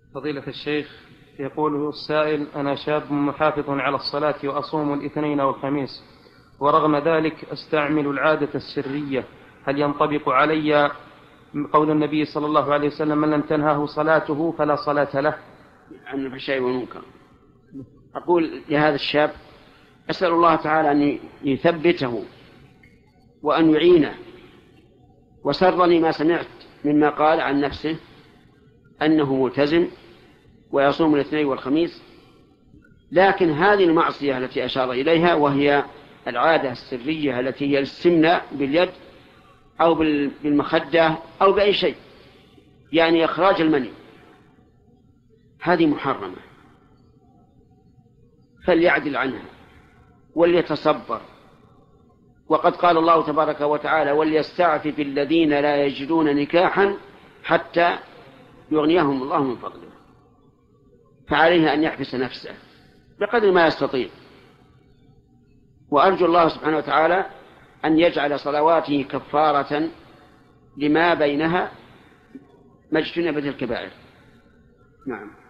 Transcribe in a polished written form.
فضيلة الشيخ، يقول السائل: أنا شاب محافظ على الصلاة وأصوم الاثنين والخميس، ورغم ذلك أستعمل العادة السرية، هل ينطبق علي قول النبي صلى الله عليه وسلم: من لم تنهه صلاته فلا صلاة له؟ عن الفحشاء والمنكر. أقول لهذا الشاب: أسأل الله تعالى أن يثبته وأن يعينه. وسرني ما سمعت مما قال عن نفسه أنه ملتزم ويصوم الاثنين والخميس، لكن هذه المعصية التي أشار إليها، وهي العادة السرية التي هي الاستمناء باليد أو بالمخدة أو بأي شيء، يعني إخراج المني، هذه محرمة، فليعدل عنها وليتصبر. وقد قال الله تبارك وتعالى: وليستعفف الذين لا يجدون نكاحا حتى يغنيهم الله من فضله. فعليه أن يحبس نفسه بقدر ما يستطيع، وأرجو الله سبحانه وتعالى أن يجعل صلواته كفارة لما بينها ما اجتنبت الكبائر. نعم.